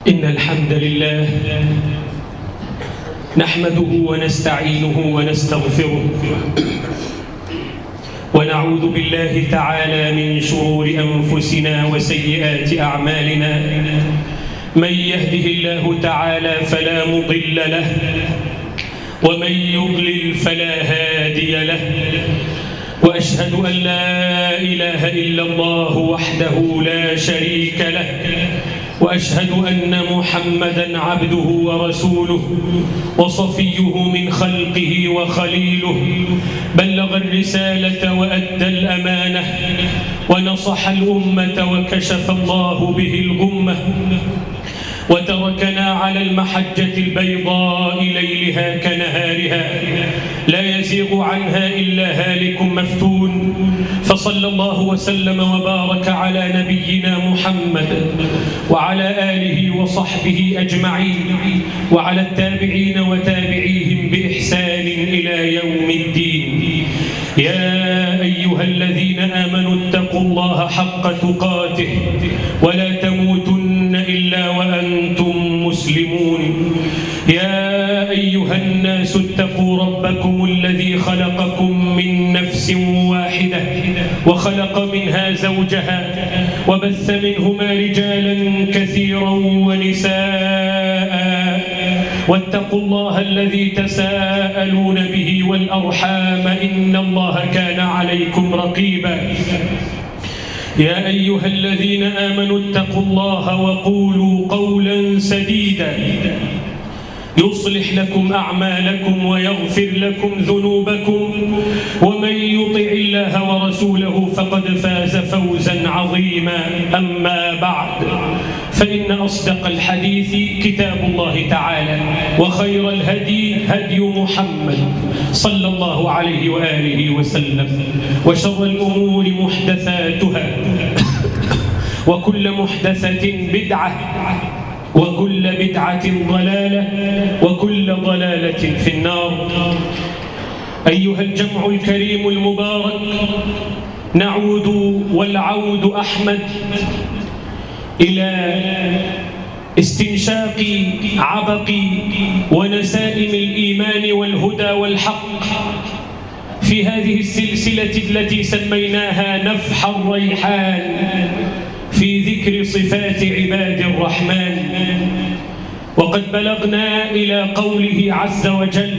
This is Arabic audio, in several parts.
إن الحمد لله نحمده ونستعينه ونستغفره ونعوذ بالله تعالى من شرور أنفسنا وسيئات أعمالنا. من يهده الله تعالى فلا مضل له ومن يضلل فلا هادي له، وأشهد أن لا إله إلا الله وحده لا شريك له، وأشهد أن محمدًا عبده ورسوله وصفيه من خلقه وخليله، بلغ الرسالة وأدى الأمانة ونصح الأمة وكشف الله به الغمة، وتركنا على المحجة البيضاء ليلها كنهارها لا يزيغ عنها إلا هالك مفتون. فصلى الله وسلم وبارك على نبينا محمد وعلى آله وصحبه أجمعين، وعلى التابعين وتابعيهم بإحسان إلى يوم الدين. يا أيها الذين آمنوا اتقوا الله حق تقاته ولا تموتن إلا وأنتم مسلمون. يا أيها الناس اتقوا ربكم الذي خلقكم من نفس واحدة وخلق منها زوجها وبث منهما رجالا كثيرا ونساء، واتقوا الله الذي تساءلون به والأرحام إن الله كان عليكم رقيبا. يا أيها الذين آمنوا اتقوا الله وقولوا قولا سديدا يصلح لكم أعمالكم ويغفر لكم ذنوبكم، ومن يطع الله ورسوله فقد فاز فوزا عظيما. أما بعد، فإن أصدق الحديث كتاب الله تعالى، وخير الهدي هدي محمد صلى الله عليه وآله وسلم، وشر الأمور محدثاتها وكل محدثة بدعة وكل بدعة ضلالة وكل ضلالة في النار. أيها الجمع الكريم المبارك، نعود والعود أحمد إلى استنشاق عبق ونسائم الإيمان والهدى والحق في هذه السلسلة التي سميناها نفح الريحان في ذكر صفات عباد الرحمن. وقد بلغنا إلى قوله عز وجل: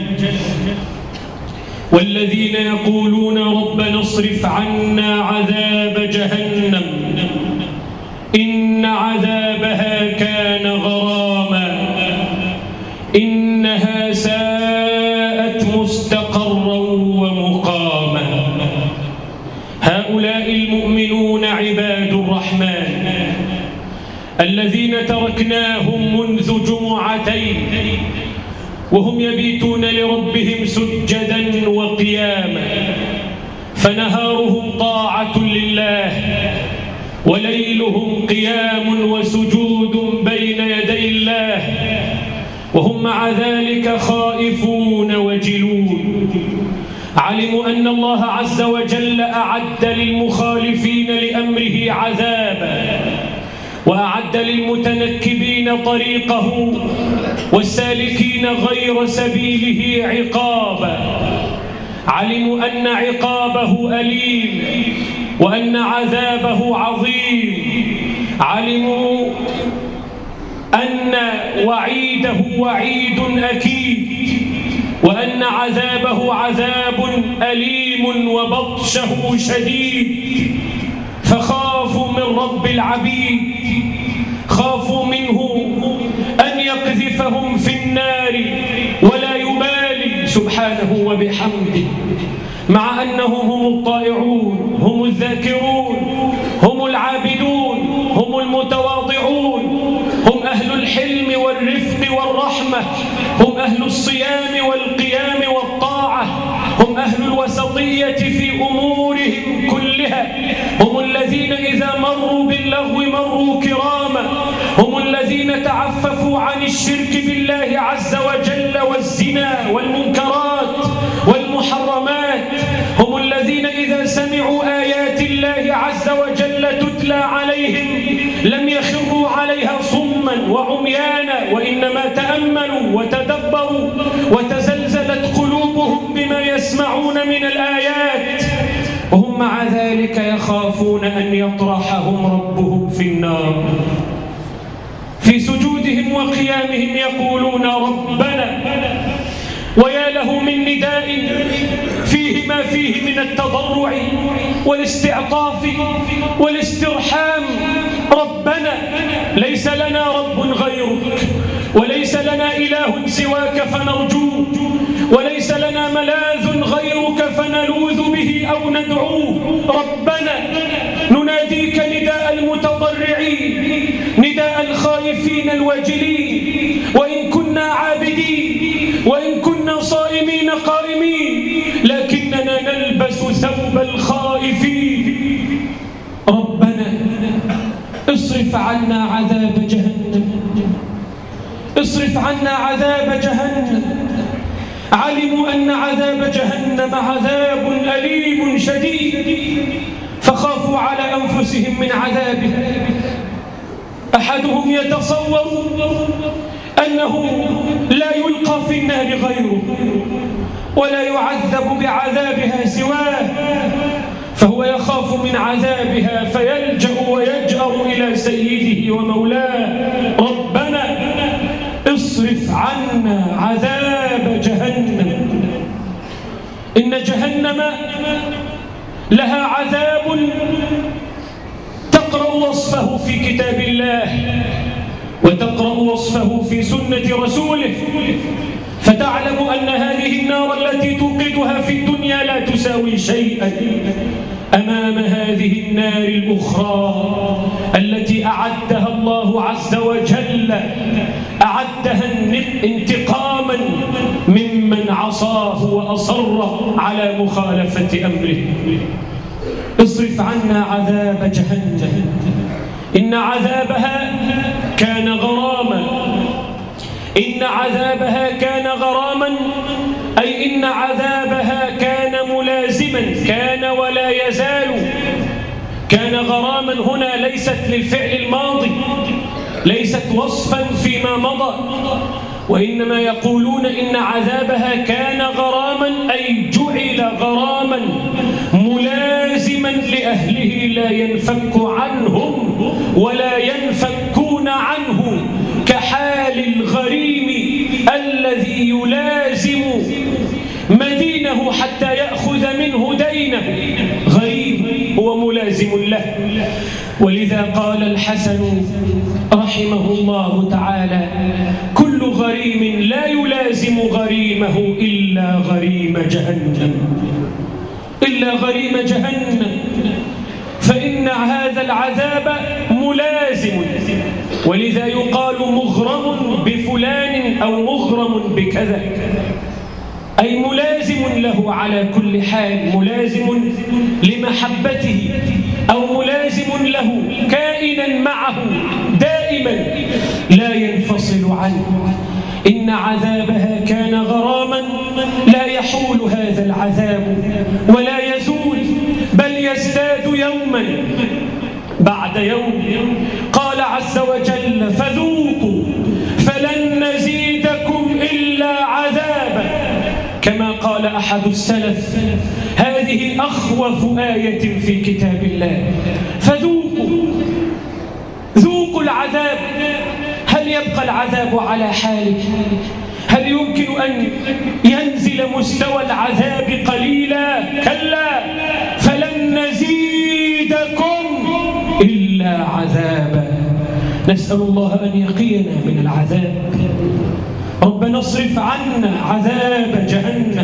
والذين يقولون ربنا اصرف عنا عذاب جهنم إن عذابها كان غراما إنها ساءت مستقرا ومقاما. هؤلاء المؤمنون عباد الرحمن الذين تركناهم منذ جمعتين وهم يبيتون لربهم سجدا وقياما، فنهارهم طاعة لله وليلهم قيام وسجود بين يدي الله، وهم مع ذلك خائفون وجلون. علموا أن الله عز وجل أعد للمخالفين لأمره عذابا، وأعد للمتنكبين طريقه والسالكين غير سبيله عقابا. علموا أن عقابه أليم وأن عذابه عظيم. علموا أن وعيده وعيد أكيد، وأن عذابه عذاب أليم وبطشه شديد. فخافوا من رب العبيد، خافوا منه أن يقذفهم في النار ولا يبالي سبحانه وبحمده، مع أنهم هم الطائعون، هم الذاكرون، هم العابدون، هم المتواضعون، هم أهل الحلم والرفق والرحمة، هم أهل الصيام والقيام والطاعة، هم أهل الوسطية في أمورهم كلها، هم الذين إذا مروا باللغو مروا كراما، هم الذين تعففوا عن الشرك بالله عز وجل والزنا والمنكرات والمحرمات، هم الذين إذا سمعوا آيات الله عز وجل تتلى عليهم لم يخروا عليها صما وعميانا وإنما تأملوا وتدبروا وتزلزلت قلوبهم بما يسمعون من الآيات، وهم مع ذلك يخافون أن يطرحهم ربهم في النار. في سجودهم وقيامهم يقولون ربنا، ويا له من نداء فيه ما فيه من التضرع والاستعطاف والاسترحام. ربنا ليس لنا رب غيرك، وليس لنا إله سواك فنرجوه، وليس لنا ملاذ غيرك فنلوذ به أو ندعوه. ربنا نناديك نداء المتضرعين، نداء الخائفين الواجلين، وإن كنا عابدين وإن كنا صائمين قائمين لكننا نلبس ثوب الخائفين. ربنا اصرف عنا عذاب جهنم، اصرف عنا عذاب جهنم. علموا أن عذاب جهنم عذاب أليم شديد فخافوا على أنفسهم من عذابها. أحدهم يتصور أنه لا يلقى في النار غيره ولا يعذب بعذابها سواه، فهو يخاف من عذابها فيلجأ ويجأر إلى سيده ومولاه. ربنا اصرف عنا عذاب جهنم. إن جهنم لها عذاب تقرأ وصفه في كتاب الله وتقرأ وصفه في سنة رسوله، فتعلم أن هذه النار التي توقدها في الدنيا لا تساوي شيئا أمام هذه النار الأخرى التي أعدها الله عز وجل، أعدها انتقاما ممن عصاه وأصر على مخالفة أمره. اصرف عنا عذاب جهنم إن عذابها كان غراما. إن عذابها كان غراما أي إن عذابها كان ملازما، كان ولا يزال. كان غراما هنا ليست للفعل الماضي، ليست وصفا فيما مضى، وإنما يقولون إن عذابها كان غراما أي جعل غراما ملازما لأهله لا ينفك عنهم ولا ينفكون عنه، كحال الغريم الذي يلازم مدينه حتى يأخذ منه دينه. غريم هو ملازم له. ولذا قال الحسن رحمه الله تعالى: كل غريم لا يلازم غريمه إلا غريم جهنم، إلا غريم جهنم، فإن هذا العذاب ملازم. ولذا يقال مغرم بفلان أو مغرم بكذا، أي ملازم له على كل حال، ملازم لمحبته أو ملازم له كائنا معه دائما لا ينفصل عنه. إن عذابها كان غراما لا يحول هذا العذاب ولا يزول، بل يزداد يوما بعد يوم. قال عز وجل: فذوقوا فلن نزيدكم إلا عذابا. كما قال أحد السلف: هذه أخوف آية في كتاب الله. فذوقوا، ذوقوا العذاب. هل يبقى العذاب على حاله؟ هل يمكن أن ينزل مستوى العذاب قليلا؟ كلا، فلن نزيدكم إلا عذابا. نسأل الله أن يقينا من العذاب. ربنا اصرف عنا عذاب جهنم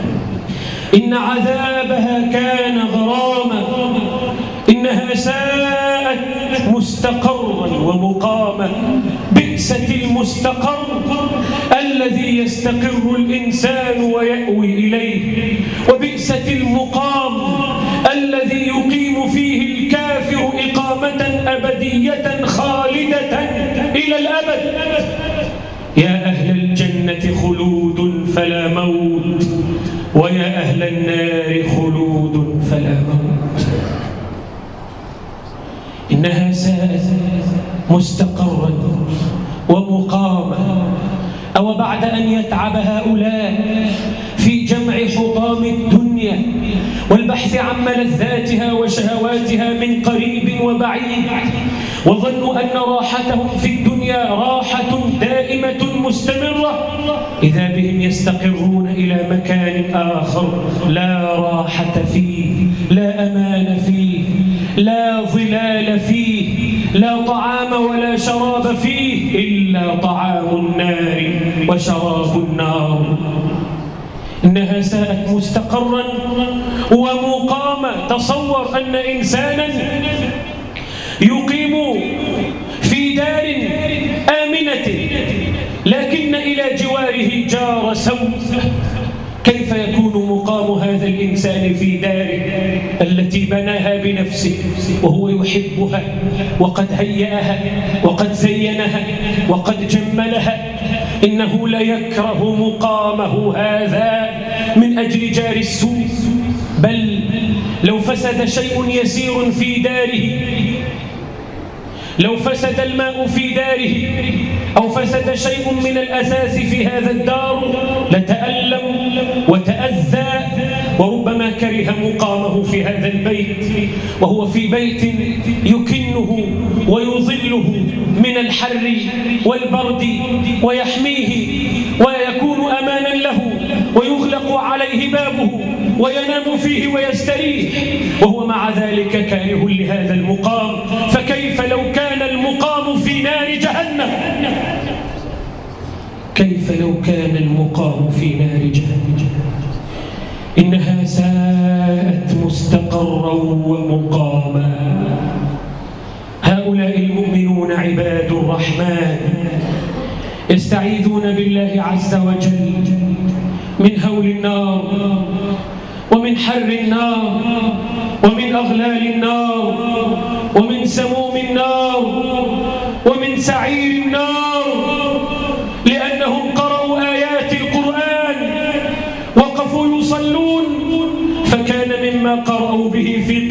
إن عذابها كان غراما، إنها ساءت مستقرا ومقاما. بئست المستقر الذي يستقر الإنسان ويأوي إليه، وبئست المقام الذي يقيم فيه الكافر إقامة أبدية خالدة إلى الأبد. يا أهل الجنة خلود فلا موت، ويا أهل النار خلود فلا موت. إنها ساءت مستقرا ومقامة. أو بعد أن يتعب هؤلاء في جمع حطام الدنيا والبحث عن ملذاتها وشهواتها من قريب وبعيد، وظنوا أن راحتهم في الدنيا راحة دائمة مستمرة، إذا بهم يستقرون إلى مكان آخر لا راحة فيه، لا أمان فيه، لا ظلال فيه، لا طعام ولا شراب فيه إلا طعام النار وشراب النار. إنها ساءت مستقرا ومقاما. تصور أن إنسانا يقيم في دار آمنة لكن إلى جواره جار سوء، كيف يكون مقام هذا الإنسان في داره التي بناها بنفسه وهو يحبها وقد هيأها وقد زينها وقد جملها؟ إنه ليكره مقامه هذا من أجل جار السوء. بل لو فسد شيء يسير في داره، لو فسد الماء في داره أو فسد شيء من الأساس في هذا الدار لتألم وتأذى، وربما كره مقامه في هذا البيت، وهو في بيت يكنه ويظله من الحر والبرد ويحميه ويكون أمانا له ويغلق عليه بابه وينام فيه ويستريح، وهو مع ذلك كاره لهذا المقام. فكيف لو كان المقام في نار جهنم؟ كيف لو كان المقام في نار جهنم؟ إنها ساءت مستقرا ومقاما. هؤلاء المؤمنون عباد الرحمن يستعيذون بالله عز وجل من هول النار ومن حر النار ومن أغلال النار ومن سموم النار ومن سعير النار، لأنهم قرأوا آيات القرآن وقفوا يصلون، فكان مما قرأوا به في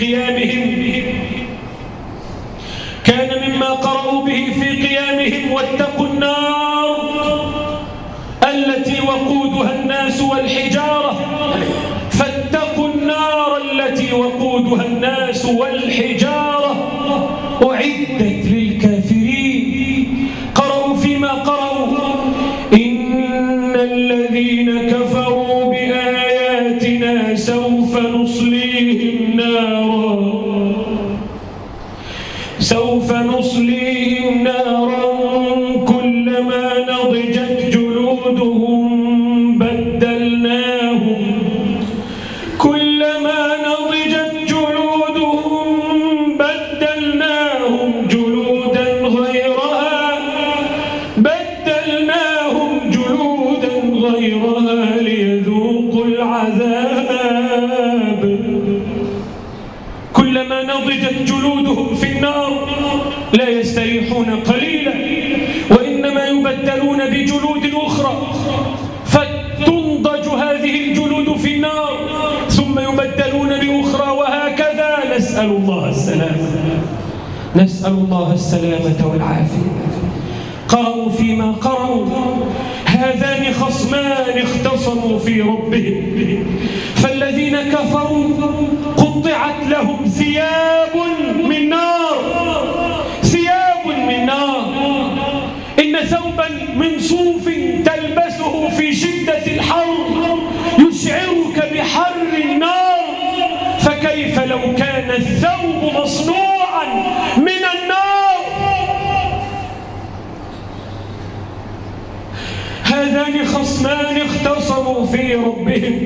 قيامهم واتقوا النار التي وقودها الناس والحجارة، فاتقوا النار التي وقودها الناس والحجارة أعدت للكافرين. قرأوا فيما قرأوا إن الذين كفروا بآياتنا سوف نصليهم نارا كلما نضجت جلودهم بدلناهم جلودا غيرها ليذوقوا العذاب. كلما نضجت جلودهم في النار لا يستريحون قليلا، وإنما يبدلون بجلود أخرى، فتنضج هذه الجلود في النار ثم يبدلون بأخرى، وهكذا. نسأل الله السلامة والعافية. قرأوا فيما قرأوا هذان خصمان اختصموا في ربهم، فالذين كفروا قطعت لهم ثياب من نار. إن ثوبا من صوف تلبسه في شدة الحر يشعرك بحر النار، فكيف لو كان الثوب مصنوعا من النار؟ هذان خصمان اختصموا في ربهم،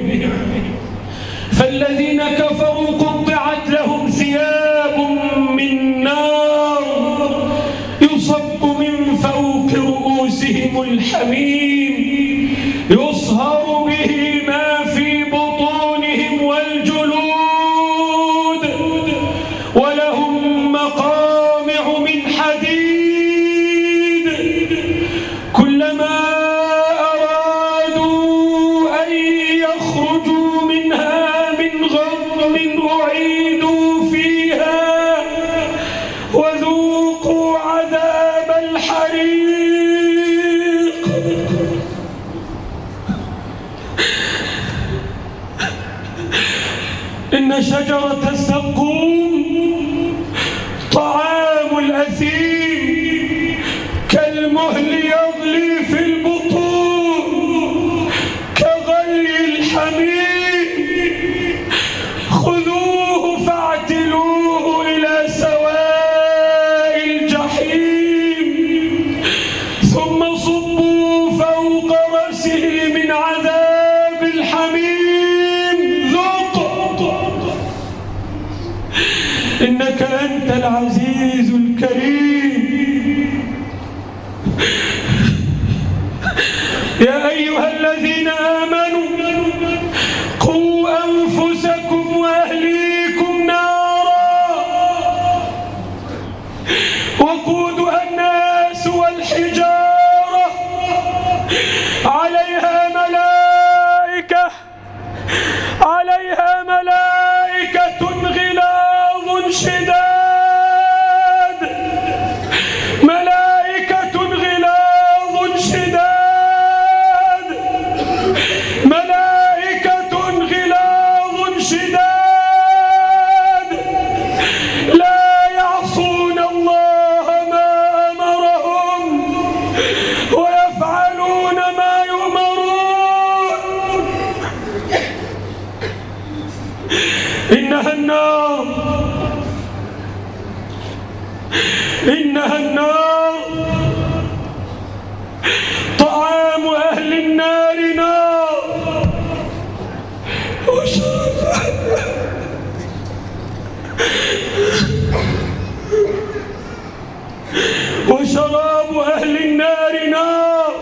فالذين كفروا قطعت لهم ثياب من نار يصب من فوق رؤوسهم الحميم يصهر به ما في بطونهم والجلود، ولهم مقامع من حديد، كلما أرادوا أن يخرجوا منها من غم أعيدوا فيها وذوقوا عذاب الحريق. المهل يغلي في البطون كغلي الحميم خذوه فاعتلوه إلى سواء الجحيم ثم صبوا فوق رأسه من عذاب الحميم ذق إنك أنت العزيز الكريم. يا أيها الذين آمنوا قوا أنفسكم وأهليكم نارا وقودها الناس والحجارة عليها ملائكة غلاظ شداد لا يعصون الله ما أمرهم ويفعلون ما يؤمرون. إنها النار طعام أهل النار نار وشراب أهل النار نار.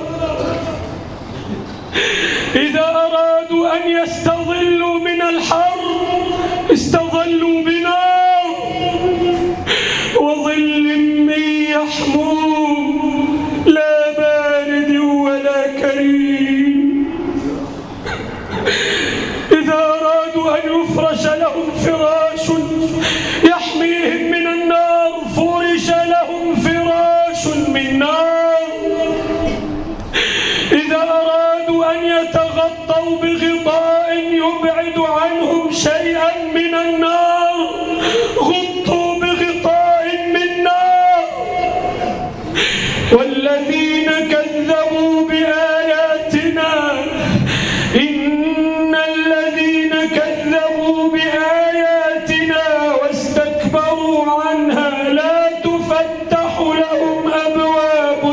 إذا أرادوا أن يستظلوا من الحر استظلوا بنار وظل من يحموم لا بارد ولا كريم. إذا أرادوا أن يفرش لهم فراش يحميهم من النار فرش لهم فراش من نار. إذا أرادوا أن يتغطوا بغطاء يبعد عنهم شيئا من النار غطوا بغطاء من نار. والذين كذبوا بآياتنا إن الذين كذبوا بآياتنا واستكبروا عنها لا تفتح لهم أبواب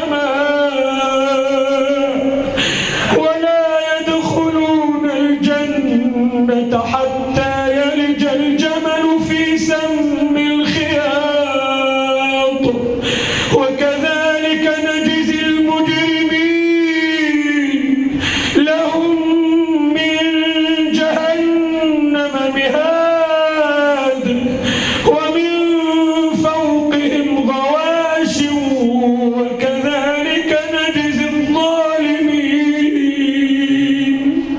السماء ولا يدخلون الجنة حتى يلج الجمل في سم الخياط وكذلك نجزي المجرمين. لهم من جهنم مهاد ومن فوقهم غواش وكذلك نجزي الظالمين.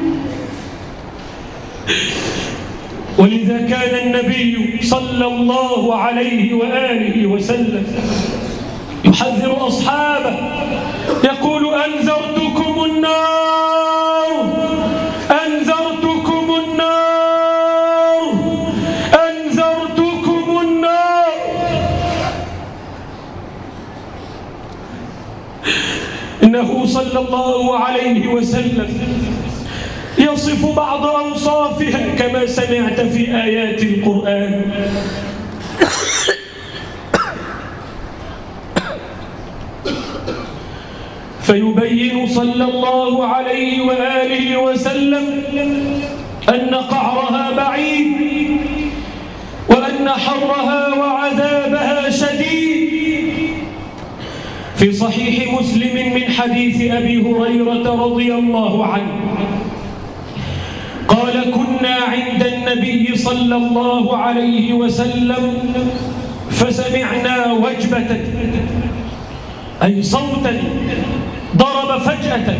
ولذا كان النبي صلى الله عليه وآله وسلم يحذر أصحابه يقول أنذرتكم النار أنذرتكم النار أنذرتكم النار. إنه صلى الله عليه وسلم يصف بعض أوصافها كما سمعت في آيات القرآن. فيبين صلى الله عليه وآله وسلم أن قعرها بعيد وأن حرها وعذابها شديد. في صحيح مسلم من حديث أبي هريرة رضي الله عنه قال كنا عند النبي صلى الله عليه وسلم فسمعنا وجبة أي صوتا ضرب فجأة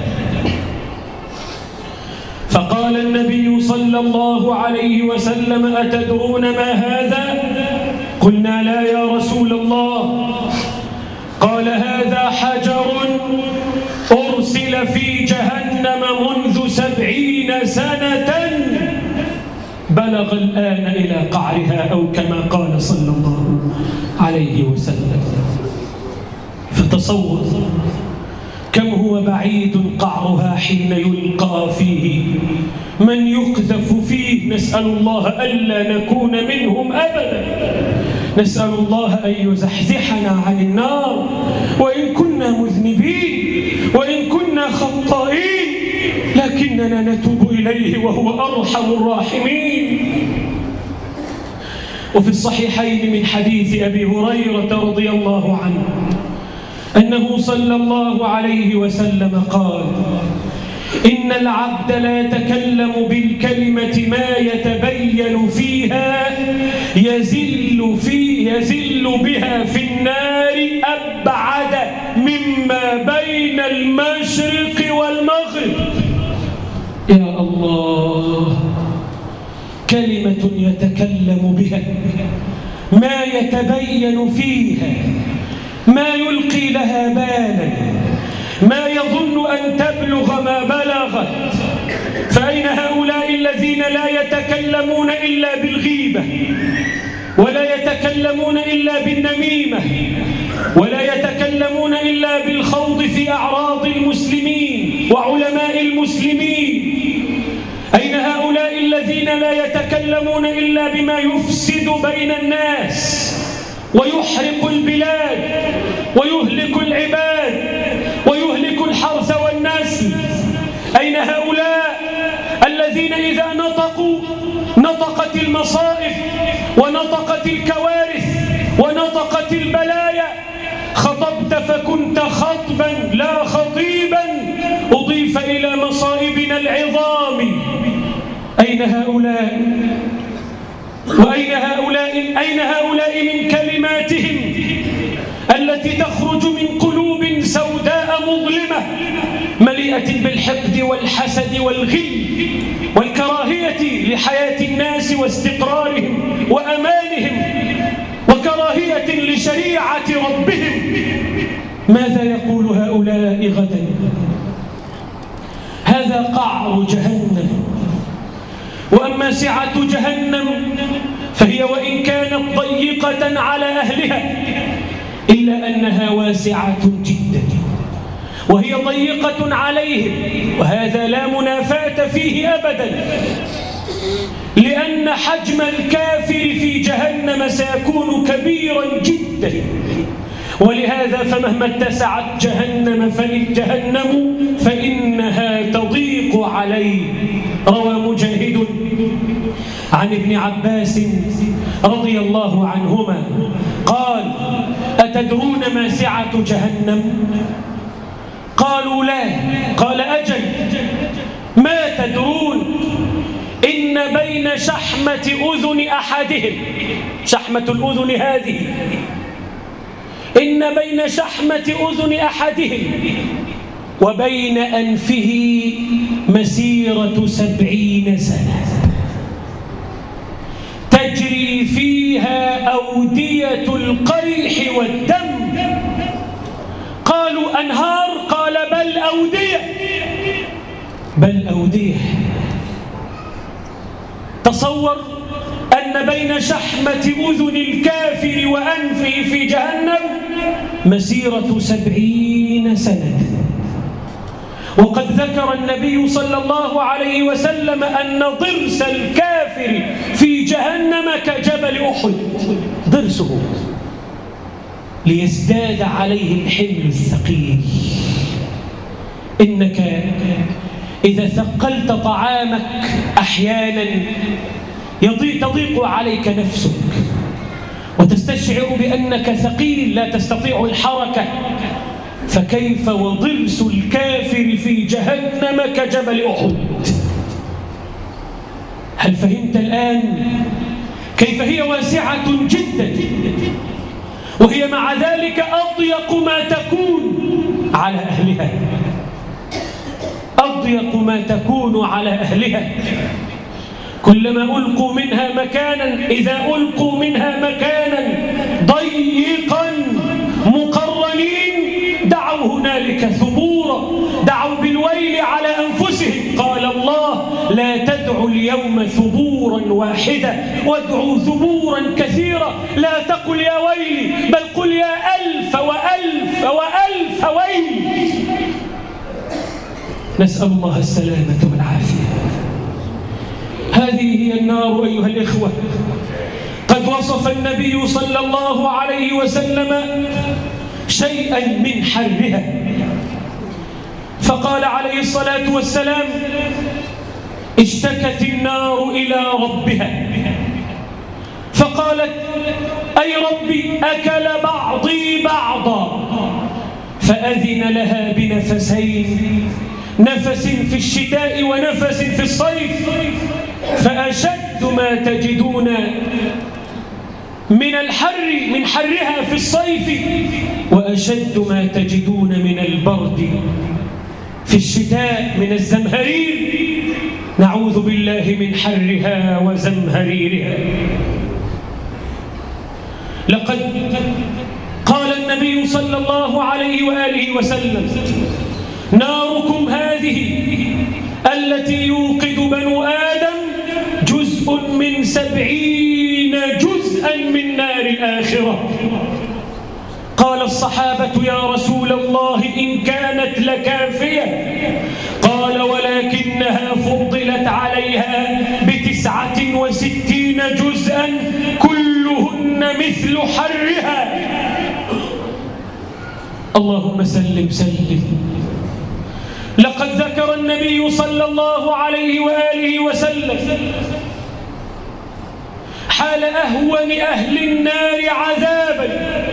فقال النبي صلى الله عليه وسلم أتدرون ما هذا؟ قلنا لا يا رسول الله. قال هذا حجر أرسل في جهنم منذ 70 سنة بلغ الآن إلى قعرها أو كما قال صلى الله عليه وسلم. تصور كم هو بعيد قعرها حين يلقى فيه من يقذف فيه. نسأل الله ألا نكون منهم أبدا. نسأل الله أن يزحزحنا عن النار وإن كنا مذنبين وإن كنا خطائين، لكننا نتوب إليه وهو أرحم الراحمين. وفي الصحيحين من حديث أبي هريرة رضي الله عنه أنه صلى الله عليه وسلم قال: إن العبد لا يتكلم بالكلمة ما يتبين فيها يزل بها في النار أبعد مما بين المشرق والمغرب. يا الله، كلمة يتكلم بها ما يتبين فيها، ما يلقي لها بالا، ما يظن أن تبلغ ما بلغت. فأين هؤلاء الذين لا يتكلمون إلا بالغيبة، ولا يتكلمون إلا بالنميمة، ولا يتكلمون إلا بالخوض في أعراض المسلمين وعلماء المسلمين؟ أين هؤلاء الذين لا يتكلمون إلا بما يفسد بين الناس ويحرق البلاد ويهلك العباد ويهلك الحرث والنسل؟ أين هؤلاء الذين إذا نطقوا نطقت المصائب ونطقت الكوارث ونطقت البلايا؟ خطبت فكنت خطبا لا خطيبا، أضيف إلى مصائبنا العظام. أين هؤلاء؟ أين هؤلاء من كلماتهم التي تخرج من قلوب سوداء مظلمة مليئة بالحقد والحسد والغل والكراهية لحياة الناس واستقرارهم وأمانهم وكراهية لشريعة ربهم؟ ماذا يقول هؤلاء غدا؟ هذا قعر جهنم. وأما سعة جهنم فهي وإن كانت ضيقة على أهلها إلا أنها واسعة جدا، وهي ضيقة عليهم، وهذا لا منافاة فيه أبدا، لأن حجم الكافر في جهنم سيكون كبيرا جدا. ولهذا فمهما اتسعت جهنم فإنها تضيق عليه. روى مجاهد عن ابن عباس رضي الله عنهما قال: أتدرون ما سعة جهنم؟ قالوا لا. قال: أجل، ما تدرون؟ إن بين شحمة أذن أحدهم، شحمة الأذن هذه، إن بين شحمة أذن أحدهم وبين أنفه مسيرة 70 سنة تجري فيها أودية القيح والدم. قالوا: أنهار؟ قال: بل أودية، بل أودية. تصور أن بين شحمة أذن الكافر وأنفه في جهنم مسيرة 70 سنة. وقد ذكر النبي صلى الله عليه وسلم أن ضرس الكافر في جهنم كجبل أحد، ضرسه، ليزداد عليه الحمل الثقيل. إنك إذا ثقلت طعامك أحيانا تضيق عليك نفسك وتستشعر بأنك ثقيل لا تستطيع الحركة، فكيف وضرس الكافر في جهنم كجبل أحد؟ هل فهمت الآن كيف هي واسعة جدا، وهي مع ذلك أضيق ما تكون على أهلها، أضيق ما تكون على أهلها. كلما ألقوا منها مكانا، إذا ألقوا منها مكانا ضيقا مقرنين دعوا هنالك ثبورا، دعوا بالويل على أنفسهم. قال الله: لا تدعوا اليوم ثبورا واحدا، وادعوا ثبورا كثيرا. لا تقل يا ويلي، بل قل يا ألف وألف وألف ألف ويل. نسأل الله السلامة والعافية. هذه هي النار أيها الإخوة. قد وصف النبي صلى الله عليه وسلم شيئا من حرها، فقال عليه الصلاة والسلام: اشتكت النار إلى ربها فقالت: أي ربي أكل بعضي بعضا، فأذن لها بنفسين، نفس في الشتاء ونفس في الصيف، فأشد ما تجدون من الحر من حرها في الصيف، وأشد ما تجدون من البرد في الشتاء من الزمهرير. نعوذ بالله من حرها وزمهريرها. لقد قال النبي صلى الله عليه وآله وسلم: ناركم هذه التي يوقد بنو آدم جزء من 70 جزءا من نار الآخرة. قال الصحابة: يا رسول الله إن كانت لكافية. قال: ولكنها فضلت عليها ب69 جزءا كلهن مثل حرها. اللهم سلم سلم. لقد ذكر النبي صلى الله عليه وآله وسلم حال أهون أهل النار عذابا،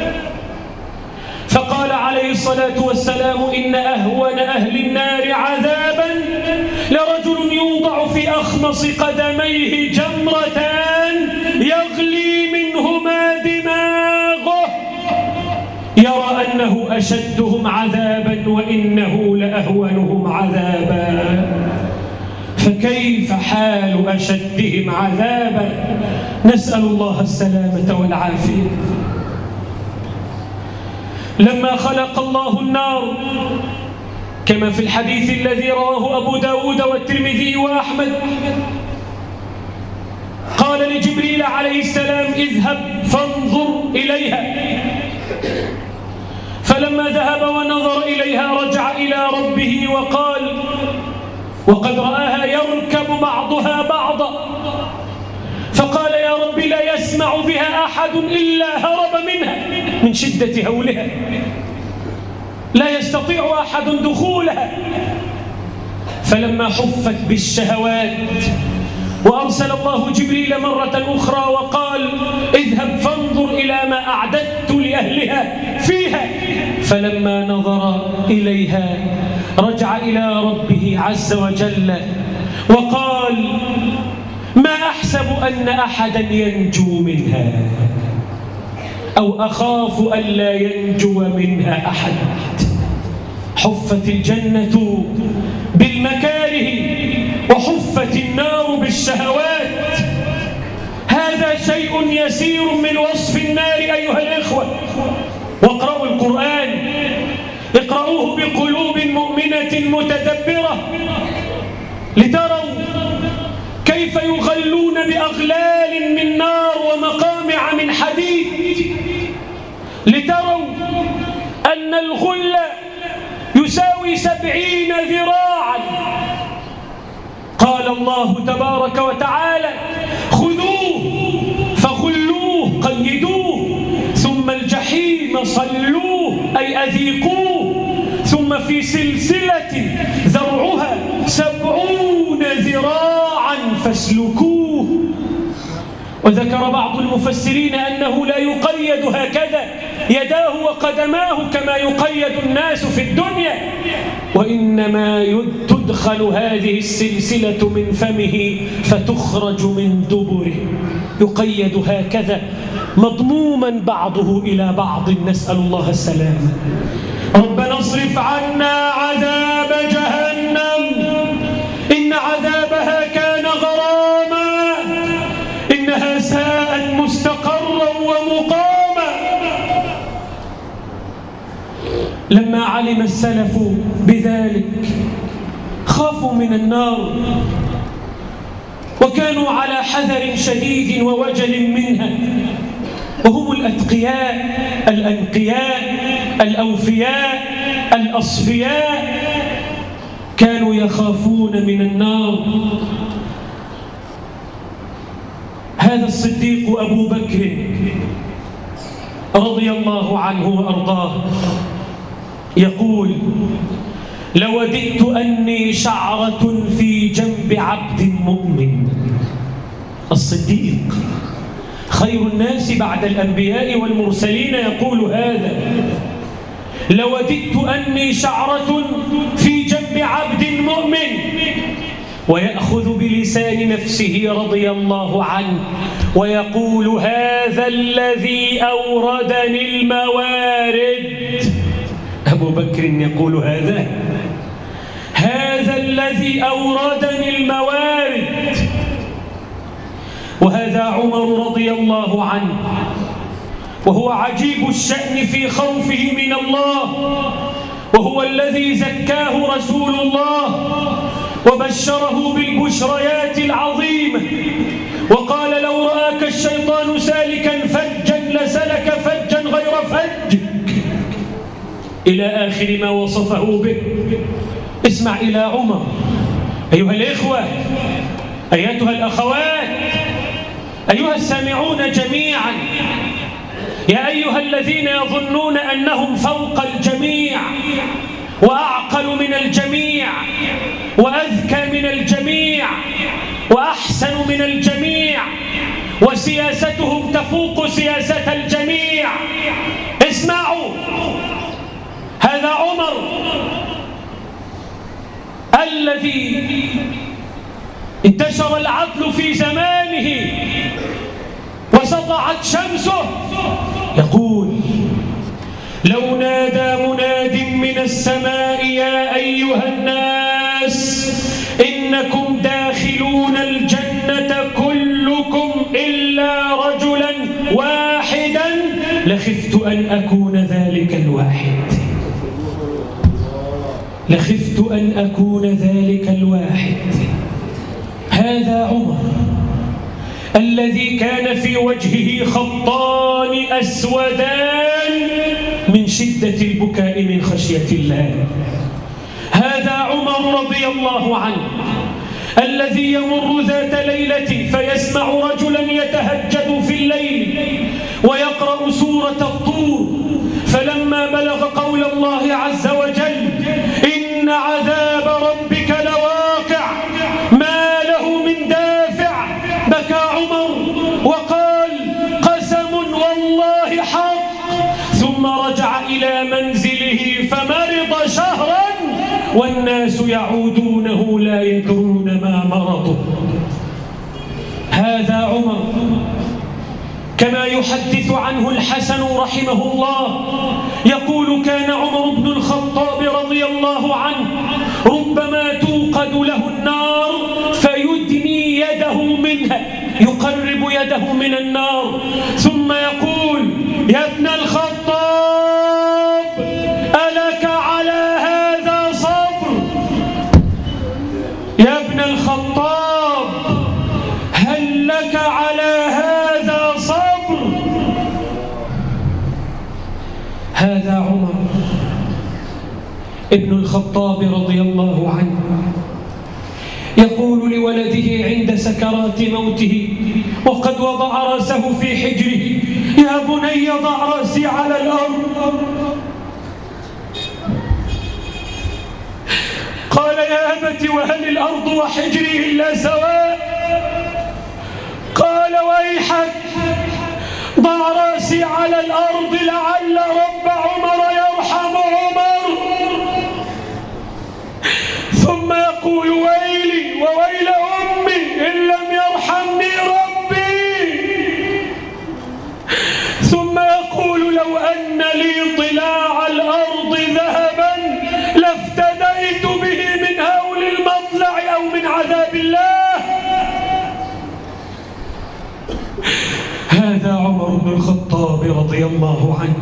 فقال عليه الصلاة والسلام: إن أهون أهل النار عذابا لرجل يوضع في أخمص قدميه جمرتان يغلي منهما دماغه، يرى أنه أشدهم عذابا وإنه لأهونهم عذابا. فكيف حال أشدهم عذابا؟ نسأل الله السلامة والعافية. لما خلق الله النار كما في الحديث الذي رواه أبو داود والترمذي وأحمد، قال لجبريل عليه السلام: اذهب فانظر إليها. فلما ذهب ونظر إليها رجع إلى ربه وقال: وقد رآها يركب بعضها بعضا. فقال: يا رب لا يسمع بها أحد إلا هرب منها من شدة هولها، لا يستطيع أحد دخولها. فلما حفت بالشهوات وأرسل الله جبريل مرة أخرى وقال: اذهب فانظر إلى ما أعددت لأهلها فيها. فلما نظر إليها رجع إلى ربه عز وجل وقال: ما أحسب أن أحدا ينجو منها، أو أخاف أن لا ينجو منها أحد. حفت الجنة بالمكاره وحفت النار بالشهوات. هذا شيء يسير من وصف النار أيها الإخوة. واقرأوا القرآن، اقرأوه بقلوب مؤمنة متدبرة لتروا كيف يغلون بأغلال من نار ومقامع من حديد، لتروا أن الغل يساوي 70 ذراعا. قال الله تبارك وتعالى: خذوه فغلوه قيدوه ثم الجحيم صلوه أي أذيقوه ثم في سلسلة ذرعها 70 ذراعا فاسلكوه. وذكر بعض المفسرين أنه لا يقيد هكذا يداه وقدماه كما يقيد الناس في الدنيا، وإنما تدخل هذه السلسلة من فمه فتخرج من دبره، يقيد هكذا مضموما بعضه إلى بعض. نسأل الله السلامة. ربنا اصرف عنا عذاب جهنم إن عذابها كان غراما إنها ساءت مستقرا ومقاما. لما علم السلف بذلك خافوا من النار وكانوا على حذر شديد ووجل منها، وهم الأتقياء الأنقياء الأوفياء الأصفياء كانوا يخافون من النار. هذا الصديق أبو بكر رضي الله عنه وأرضاه يقول: لوددت أني شعرة في جنب عبد مؤمن. الصديق خير الناس بعد الأنبياء والمرسلين يقول هذا: لوددت أني شعرة في جنب عبد مؤمن. ويأخذ بلسان نفسه رضي الله عنه ويقول: هذا الذي أوردني الموارد. أبو بكر يقول هذا الذي أوردني الموارد. وهذا عمر رضي الله عنه، وهو عجيب الشأن في خوفه من الله، وهو الذي زكاه رسول الله وبشره بالبشريات العظيمة، وقال: لو رآك الشيطان سالكا فجا لسلك فجا غير فجك، إلى آخر ما وصفه به. اسمع إلى عمر أيها الإخوة، أيتها الأخوات، أيها السامعون جميعا، يا أيها الذين يظنون أنهم فوق الجميع وأعقل من الجميع وأذكى من الجميع وأحسن من الجميع وسياستهم تفوق سياسة الجميع. اسمعوا، هذا عمر الذي انتشر العدل في زمانه وسطعت شمسه يقول: لو نادى مناد من السماء يا أيها الناس إنكم داخلون الجنة كلكم إلا رجلا واحدا لخفت أن أكون ذلك الواحد. لخفت أن أكون ذلك الواحد. هذا عمر الذي كان في وجهه خطان أسودان من شدة البكاء من خشية الله. هذا عمر رضي الله عنه الذي يمر ذات ليلة فيسمع رجلا يتهجد في الليل ويقرأ سورة الطور، فلما بلغ قول الله عز وجل: إن عذاب ربك لواقع ما له من دافع، بكى عمر وقال: قسم والله حق. ثم رجع إلى منزله فمرض شهرا والناس يعودونه لا يدرون ما مرضه. هذا عمر كما يحدث عنه الحسن رحمه الله يقول: كان عمر بن الخطاب رضي الله عنه ربما توقد له النار فيدني يده منها، يقرب يده من النار، ثم يقول: يا ابن الخطاب ألك على هذا صبر؟ يا ابن الخطاب هل لك على هذا صبر؟ هذا عمر ابن الخطاب رضي الله عنه يقول لولده عند سكرات موته وقد وضع رأسه في حجره: يا بني ضع رأسي على الأرض. قال: يا أبت وهل الأرض وحجري إلا سواء؟ قال: ويحك ضع رأسي على الأرض لعل رب عمر يرحم عمر. ثم يقول: ويلي وويل أمي إن لم يرحمني ربي. ثم يقول: لو أن لي طلاع الأرض ذهبا لافتديت به من هول المطلع أو من عذاب الله. هذا عمر بن الخطاب رضي الله عنه.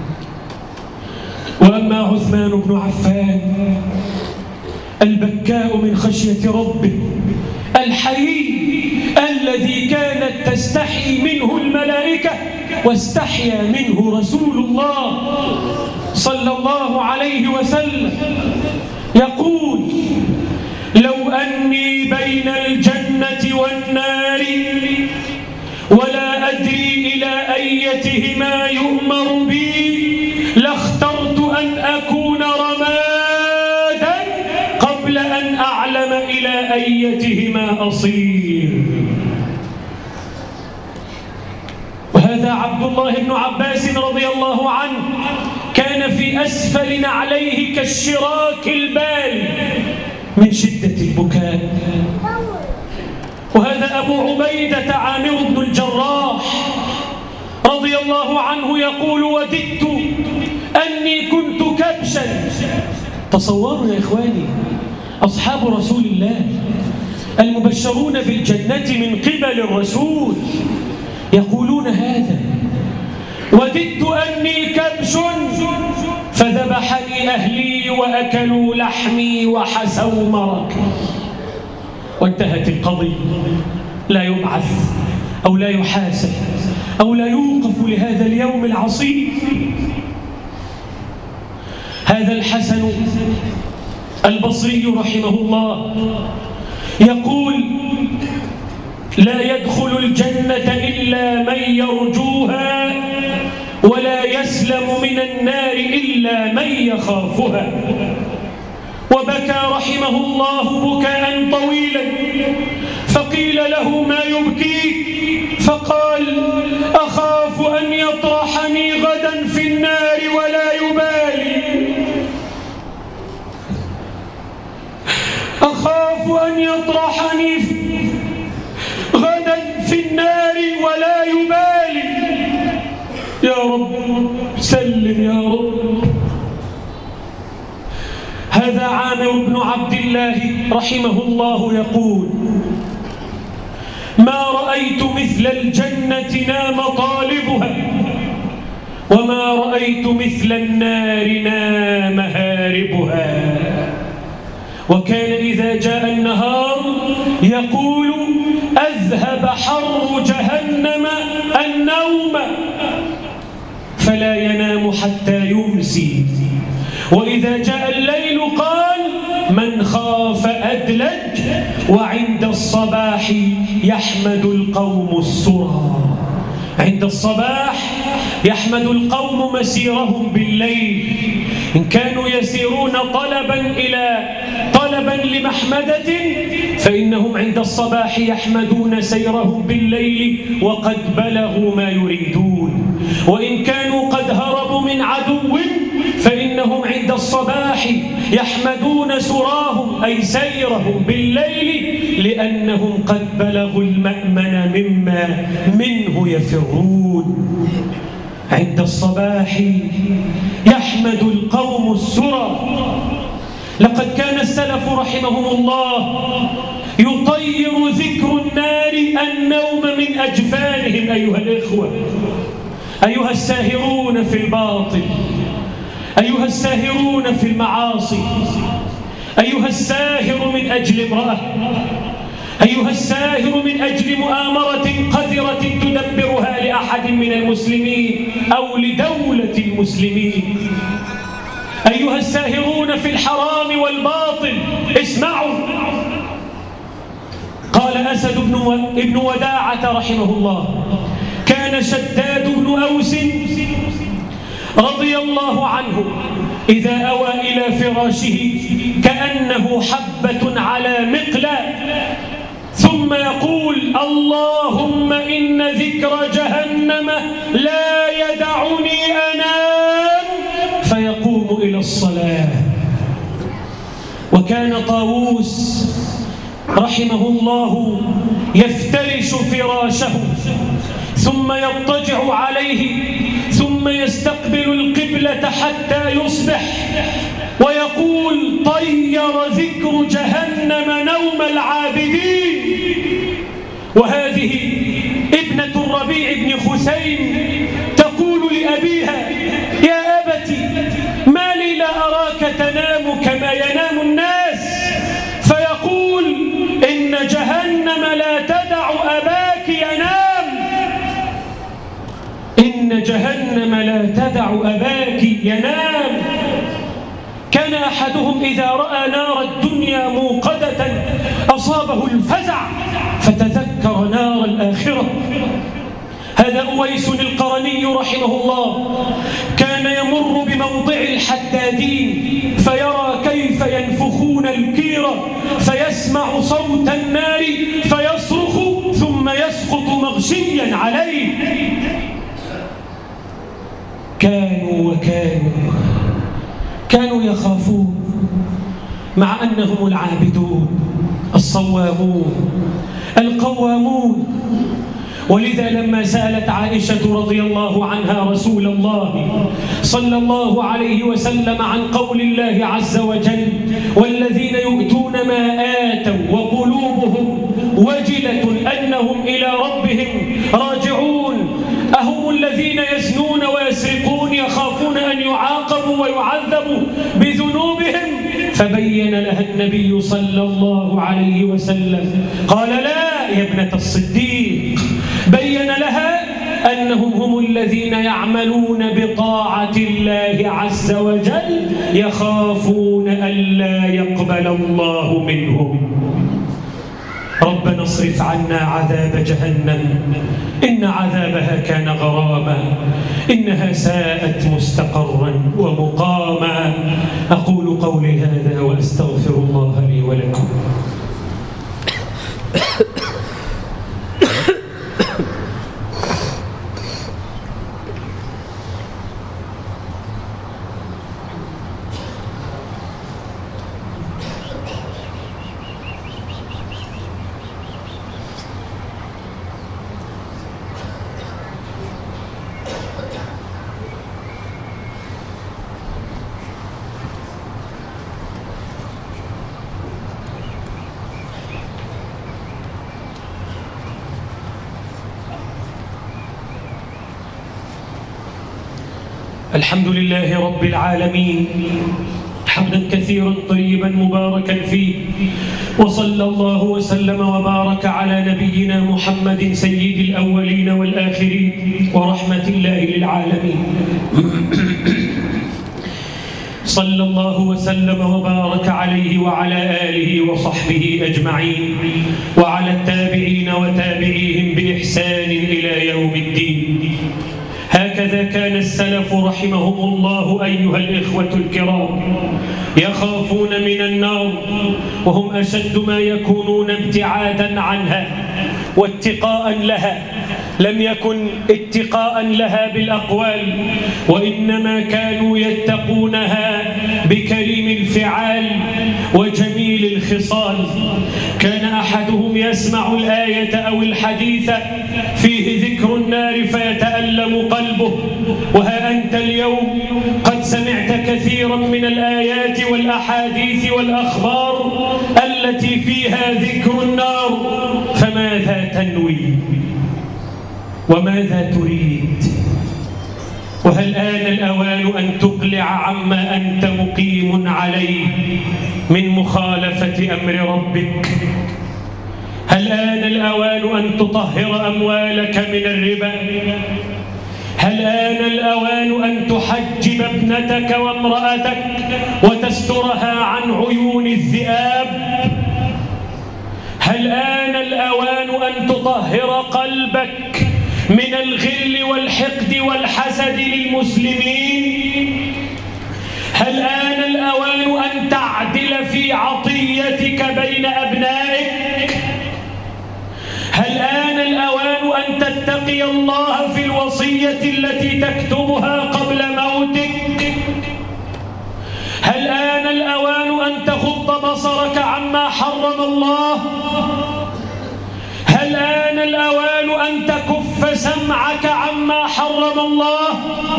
وأما عثمان بن عفان البكاء من خشية ربه، الحيي الذي كانت تستحي منه الملائكة واستحيا منه رسول الله صلى الله عليه وسلم يقول: لو أني بين الجنة والنار ولا أدري إلى أيتهما يؤمر بي لاخترت أن أكون رمادا قبل أن أعلم إلى أيتهما أصير. وهذا عبد الله بن عباس رضي الله عنه كان في أسفل نعليه كالشراك البال من شدة البكاء. وهذا أبو عبيدة عامر بن الجراح رضي الله عنه يقول: وددت أني كنت كبشا. تصوروا يا إخواني، أصحاب رسول الله المبشرون بالجنة من قبل الرسول يقولون هذا: وددت أني كبش فذبحني أهلي وأكلوا لحمي وحسوا مركي. وانتهت القضية، لا يبعث أو لا يحاسب أو لا يوقف لهذا اليوم العصيب. هذا الحسن البصري رحمه الله يقول: لا يدخل الجنة إلا من يرجوها ولا يسلم من النار إلا من يخافها. وبكى رحمه الله بكاء طويلا، فقيل له: ما يبكيك؟ فقال: أخاف أن يطرحني غدا في النار ولا يبالي. أخاف أن يطرحني غدا في النار ولا يبالي. يا رب سلم يا رب. هذا عامر بن عبد الله رحمه الله يقول: ما رأيت مثل الجنة نام طالبها وما رأيت مثل النار نام هاربها. وكان إذا جاء النهار يقول: أذهب حر جهنم النوم، فلا ينام حتى يمسي. وإذا جاء الليل قال: من خاف أدلج. وعند الصباح يحمد القوم السرى. عند الصباح يحمد القوم مسيرهم بالليل، إن كانوا يسيرون طلبا لمحمدة فإنهم عند الصباح يحمدون سيرهم بالليل وقد بلغوا ما يريدون. وإن كانوا قد هربوا من عدو فإنهم عند الصباح يحمدون سراهم أي سيرهم بالليل لأنهم قد بلغوا المأمن مما منه يفرون. عند الصباح يحمد القوم السرى. لقد كان السلف رحمهم الله يطير ذكر النار النوم من أجفانهم. أيها الإخوة، أيها الساهرون في الباطل، أيها الساهرون في المعاصي، أيها الساهر من أجل امرأة، أيها الساهر من أجل مؤامرة قذرة تدبرها لأحد من المسلمين أو لدولة المسلمين، أيها الساهرون في الحرام والباطل، اسمعوا. قال أسد بن وداعة رحمه الله: كان شداد بن أوس رضي الله عنه إذا أوى إلى فراشه كأنه حبة على مقلاة، ثم يقول: اللهم إن ذكر جهنم لا يدعني أنام، فيقوم إلى الصلاة. وكان طاووس رحمه الله يفترش فراشه ثم يضطجع عليه ثم يستقبل القبلة حتى يصبح ويقول: طير ذكر جهنم نوم العابدين. وهذه ابنة الربيع بن خثيم تقول لأبيها: يا أبت ما لي لا أراك تنام كما ينام الناس؟ فيقول: إن جهنم لا تدع أباك ينام، إن جهنم لا تدع أباك ينام. أحدهم إذا رأى نار الدنيا موقدة أصابه الفزع فتذكر نار الآخرة. هذا أويس القرني رحمه الله كان يمر بموضع الحدادين فيرى كيف ينفخون الكير فيسمع صوت النار فيصرخ ثم يسقط مغشيا عليه. كانوا يخافون مع أنهم العابدون الصوامون القوامون. ولذا لما سألت عائشة رضي الله عنها رسول الله صلى الله عليه وسلم عن قول الله عز وجل والذين يؤتون ما آتوا وقلوبهم وجلة أنهم إلى ربهم راجعون أهم الذين يزنون ويسرقون يخافون أن يعاقبوا ويعذبوا بذنوبهم؟ فبين لها النبي صلى الله عليه وسلم قال لا يا ابنة الصديق، بين لها أنهم هم الذين يعملون بطاعة الله عز وجل يخافون ألا يقبل الله منهم. ربنا اصرف عنا عذاب جهنم إن عذابها كان غراما إنها ساءت مستقرا ومقاما. أقول قولي هذا وأستغفر الله لي ولكم. الحمد لله رب العالمين حمدا كثيرا طيبا مباركا فيه، وصلى الله وسلم وبارك على نبينا محمد سيد الأولين والآخرين ورحمة الله للعالمين. صلى الله وسلم وبارك عليه وعلى آله وصحبه أجمعين وعلى التابعين وتابعيهم بإحسان إلى يوم الدين. هكذا كان السلف رحمهم الله أيها الإخوة الكرام يخافون من النار وهم أشد ما يكونون ابتعادا عنها واتقاء لها. لم يكن اتقاء لها بالأقوال وإنما كانوا يتقونها بكريم الفعال وجميل الخصال. كان أحدهم يسمع الآية أو الحديث فيه ذكر النار فيتألم قلبه، وها أنت اليوم قد سمعت كثيرا من الآيات والأحاديث والأخبار التي فيها ذكر النار، فماذا تنوي وماذا تريد؟ وهل آن الأوان أن تقلع عما أنت مقيم عليه من مخالفة أمر ربك؟ هل آن الأوان أن تطهر أموالك من الربا؟ هل آن الأوان أن تحجب ابنتك وامرأتك وتسترها عن عيون الذئاب؟ هل آن الأوان أن تطهر قلبك من الغل والحقد والحسد للمسلمين؟ هل آن الأوان أن تعدل في عطيتك بين أبنائك؟ هل آن الأوان أن تتقي الله في الوصية التي تكتبها قبل موتك؟ هل آن الأوان أن تغض بصرك عما حرم الله؟ هل آن الأوان أن تكف سمعك عما حرم الله؟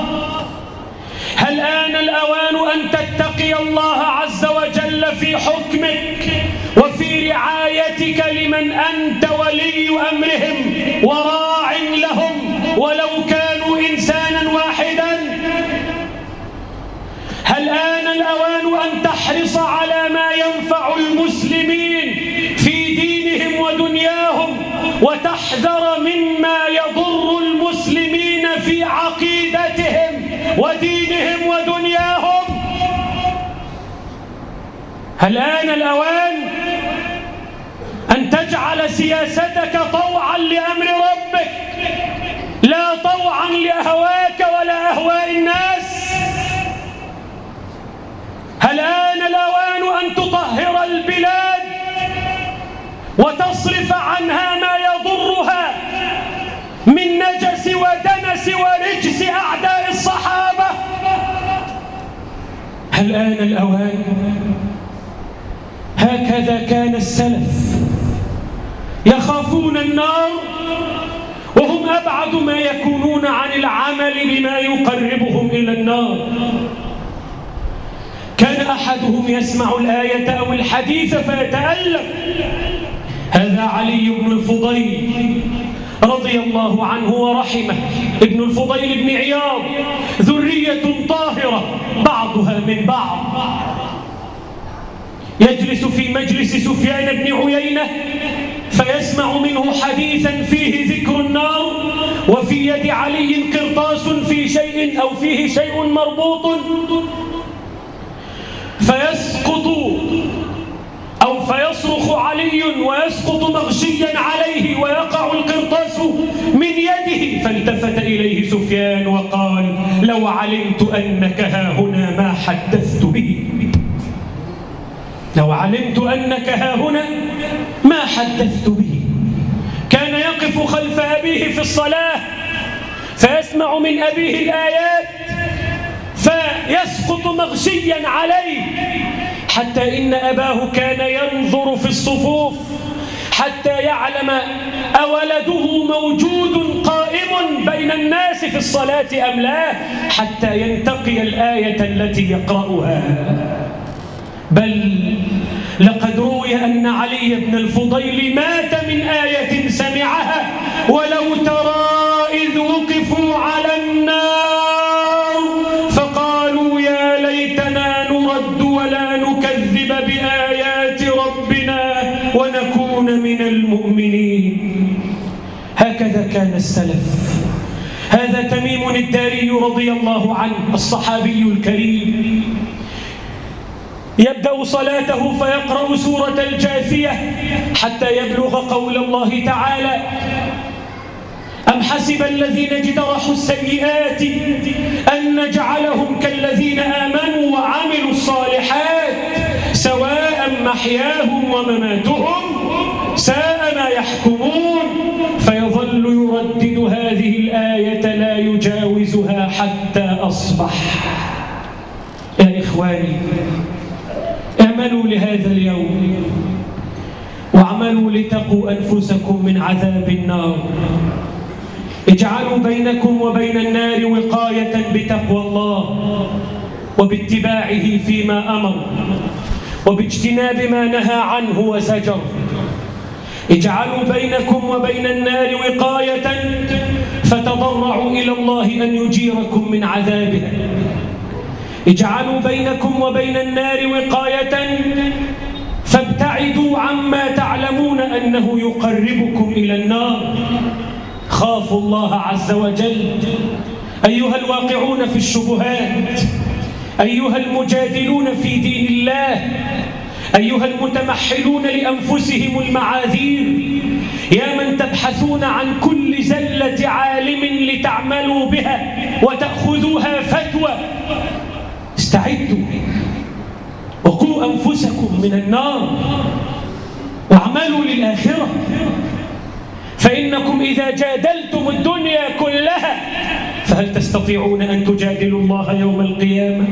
هل آن الأوان أن تتقي الله عز وجل في حكمك وفي رعايتك لمن أنت ولي أمرهم وراع لهم ولو كانوا إنسانا واحدا؟ هل آن الأوان أن تحرص على ما ينفع المسلمين في دينهم ودنياهم وتحذر مما يضر المسلمين في عقيدتهم ودينهم ودنياهم؟ هل آن الأوان أن تجعل سياستك طوعا لأمر ربك لا طوعا لأهواك ولا أهواء الناس؟ هل آن الأوان أن تطهر البلاد وتصرف عنها ما يضرها من نجس ودنس ورجس أعداء الصحابة؟ هل آن الأوان؟ هكذا كان السلف يخافون النار وهم أبعد ما يكونون عن العمل بما يقربهم إلى النار. كان أحدهم يسمع الآية أو الحديث فيتألم. هذا علي بن الفضيل رضي الله عنه ورحمه، ابن الفضيل بن عياض، ذرية طاهرة بعضها من بعض. يجلس في مجلس سفيان بن عيينة فيسمع منه حديثا فيه ذكر النار، وفي يد علي قرطاس في شيء أو فيه شيء مربوط، فيسقط أو فيصرخ علي ويسقط مغشيا عليه ويقع القرطاس من يده. فالتفت إليه سفيان وقال: لو علمت أنك هاهنا ما حدثت به، لو علمت أنك هاهنا ما حدثت به. كان يقف خلف أبيه في الصلاة فيسمع من أبيه الآيات فيسقط مغشيا عليه، حتى إن أباه كان ينظر في الصفوف حتى يعلم أولده موجود قائم بين الناس في الصلاة أم لا، حتى ينتقي الآية التي يقرأها. بل لقد روي أن علي بن الفضيل مات من آية سمعها: ولو ترى إذ وقفوا على النار فقالوا يا ليتنا نرد ولا نكذب بآيات ربنا ونكون من المؤمنين. هكذا كان السلف. هذا تميم الداري رضي الله عنه الصحابي الكريم، يبدأ صلاته فيقرأ سورة الجاثية حتى يبلغ قول الله تعالى: أم حسب الذين اجترحوا السيئات أن نجعلهم كالذين آمنوا وعملوا الصالحات سواء محياهم ومماتهم ساء ما يحكمون. فيظل يردد هذه الآية لا يجاوزها حتى أصبح. يا إخواني، اعملوا لهذا اليوم واعملوا لتقوا أنفسكم من عذاب النار. اجعلوا بينكم وبين النار وقاية بتقوى الله وباتباعه فيما أمر وباجتناب ما نهى عنه وزجر. اجعلوا بينكم وبين النار وقاية فتضرعوا إلى الله أن يجيركم من عذابها. اجعلوا بينكم وبين النار وقاية فابتعدوا عما تعلمون أنه يقربكم إلى النار. خافوا الله عز وجل. أيها الواقعون في الشبهات، أيها المجادلون في دين الله، أيها المتمحلون لأنفسهم المعاذير، يا من تبحثون عن كل زلة عالم لتعملوا بها وتأخذوها فتوى، استعدوا وقوا أنفسكم من النار واعملوا للآخرة. فإنكم إذا جادلتم الدنيا كلها فهل تستطيعون أن تجادلوا الله يوم القيامة؟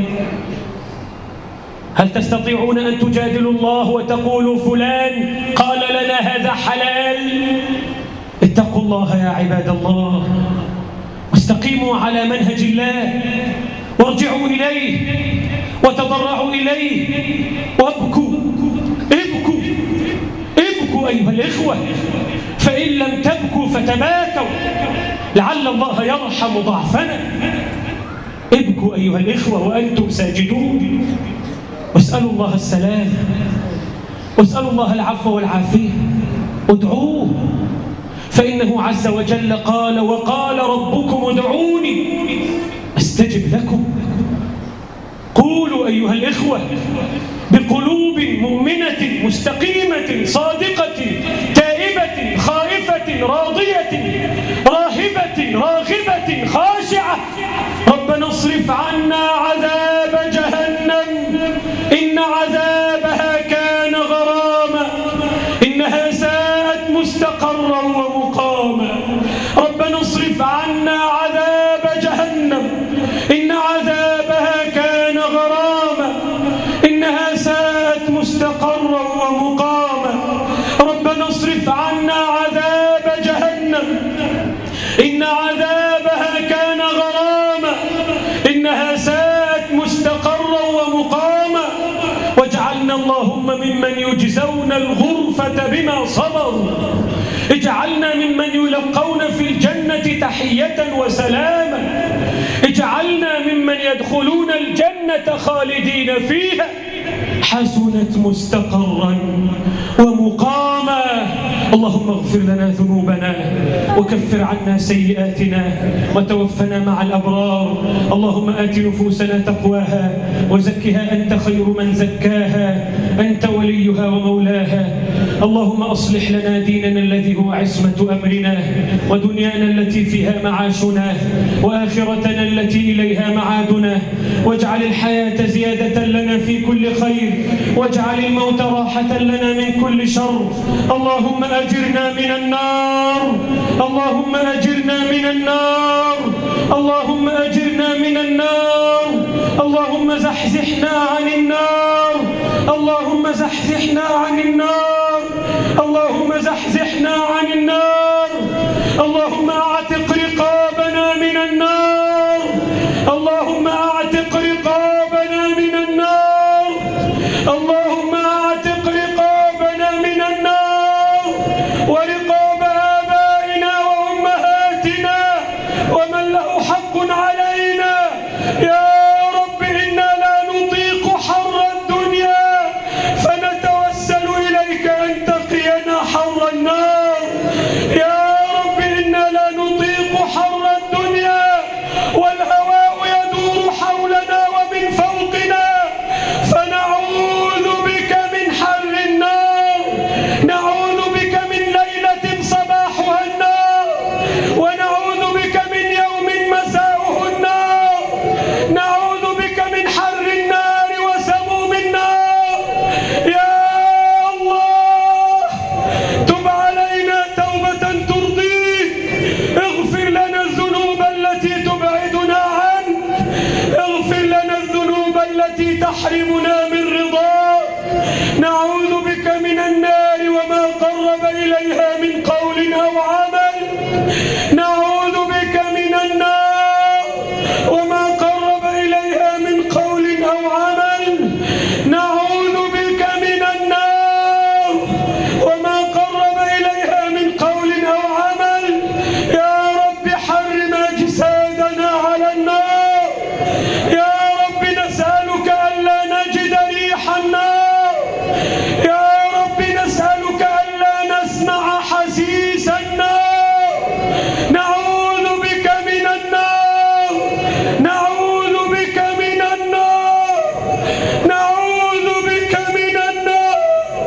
هل تستطيعون أن تجادلوا الله وتقولوا فلان قال لنا هذا حلال؟ اتقوا الله يا عباد الله واستقيموا على منهج الله وارجعوا إليه وتضرعوا إليه وابكوا. ابكوا ابكوا أيها الإخوة، فإن لم تبكوا فتباكوا لعل الله يرحم ضعفنا. ابكوا أيها الإخوة وأنتم ساجدون، واسألوا الله السلام واسألوا الله العفو والعافية. ادعوه فإنه عز وجل قال: وقال ربكم ادعوني أستجب لكم. قولوا أيها الإخوة بقلوب مستقيمة صادقة تائبة خائفة راضية راهبة راغبة خاشعة. ربنا اصرف عنا عذاب جهنم إن عذابها كان غراما إنها ساءت مستقرا ومقاما. ربنا اصرف عنا عذاب جهنم إن عذابها كان غراما إنها ساءت مستقرا ومقاما. ربنا اصرف عنا عذاب جهنم إن عذابها كان غراما إنها ساءت مستقرا ومقاما. واجعلنا اللهم ممن يجزون الغرفة بما صبروا. اجعلنا ممن يلقون في الجنة تحية وسلاما. اجعلنا ممن يدخلون الجنة خالدين فيها حسنت مستقرا ومقاما. اللهم اغفر لنا ذنوبنا وكفر عنا سيئاتنا وتوفنا مع الأبرار. اللهم آت نفوسنا تقواها وزكها أنت خير من زكاها أنت وليها ومولاها. اللهم أصلح لنا ديننا الذي هو عصمة أمرنا ودنيانا التي فيها معاشنا وآخرتنا التي إليها معادنا. واجعل الحياة زيادة لنا في كل خير واجعل الموت راحة لنا من كل شر. اللهم أجرنا من النار اللهم أجرنا من النار اللهم أجرنا من النار. اللهم زحزحنا عن النار اللهم زحزحنا عن النار اللهم زحزحنا عن النار. اللهم أعتق رقابنا من النار اللهم أعتق رقابنا من النار اللهم أعتق رقابنا من النار ورقاب آبائنا وأمهاتنا ومن له حق علينا. يا رب إنا لا نطيق حر الدنيا فنتوسل إليك أن تقينا حر النار. يا رب إنا لا نطيق حر الدنيا والهواء يدور حولنا ومن فوقنا فنعوذ بك من حر النار. نعوذ بك من ليلة صباحها النار ونعوذ بك من يوم مساؤه النار. نعوذ بك من حر النار وسموم النار. يا الله تب علينا توبة ترضيك. اغفر لنا الذنوب التي تبعدنا عنك. اغفر لنا الذنوب التي تحرمنا من رضاك. نعوذ بك من النار وما قرب إليها من قول أو عمل. نعوذ بك من النار وما قرب إليها من قول أو عمل. نعوذ بك من النار وما قرب إليها من قول أو عمل. يا رب حرم أجسادنا على النار. يا رب نسألك ألا نجد ريح النار. يا رب نسألك ألا نسمع حسيس النار. نعوذ بك من النار نعوذ بك من النار نعوذ بك من النار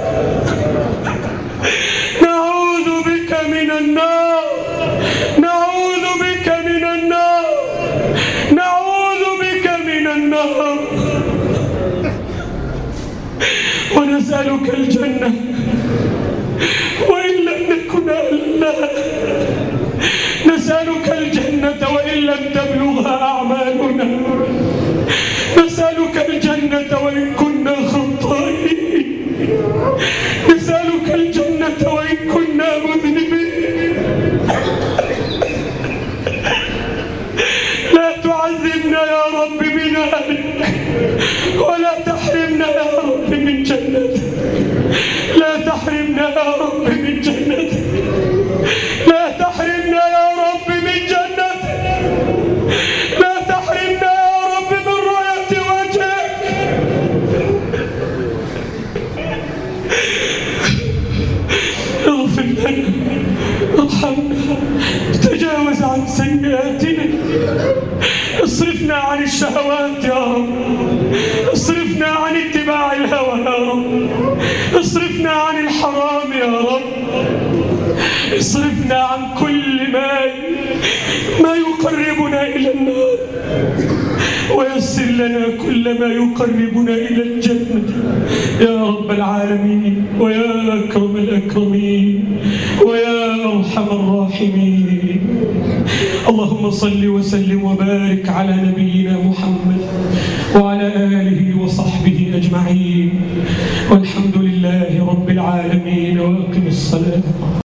نعوذ بك من النار نعوذ بك من النار نعوذ بك من النار. ونسألك الجنة وإن لم نكن أهلا. نسألك الجنة وإن لم تبلغها أعمالنا. نسألك الجنة وإن كنا خطائين. نسألك الجنة وإن كنا مذنبين. لا تعذبنا يا رب بنارك ولا تحرمنا يا رب من جنتك. لا تحرمنا يا رب من جنتك. لا تحرمنا يا رب من جنتك. لا تحرمنا يا رب من رؤية وجهك. اغفر لنا ارحمنا تجاوز عن سيئاتنا. اصرفنا عن الشهوات يا رب. اصرفنا عن اتباع الهوى يا رب. اصرفنا اصرفنا عن كل ما يقربنا إلى النار، ويسر لنا كل ما يقربنا إلى الجنة يا رب العالمين، ويا أكرم الأكرمين، ويا أرحم الراحمين. اللهم صل وسلم وبارك على نبينا محمد وعلى آله وصحبه أجمعين، والحمد لله رب العالمين. وأقم الصلاة.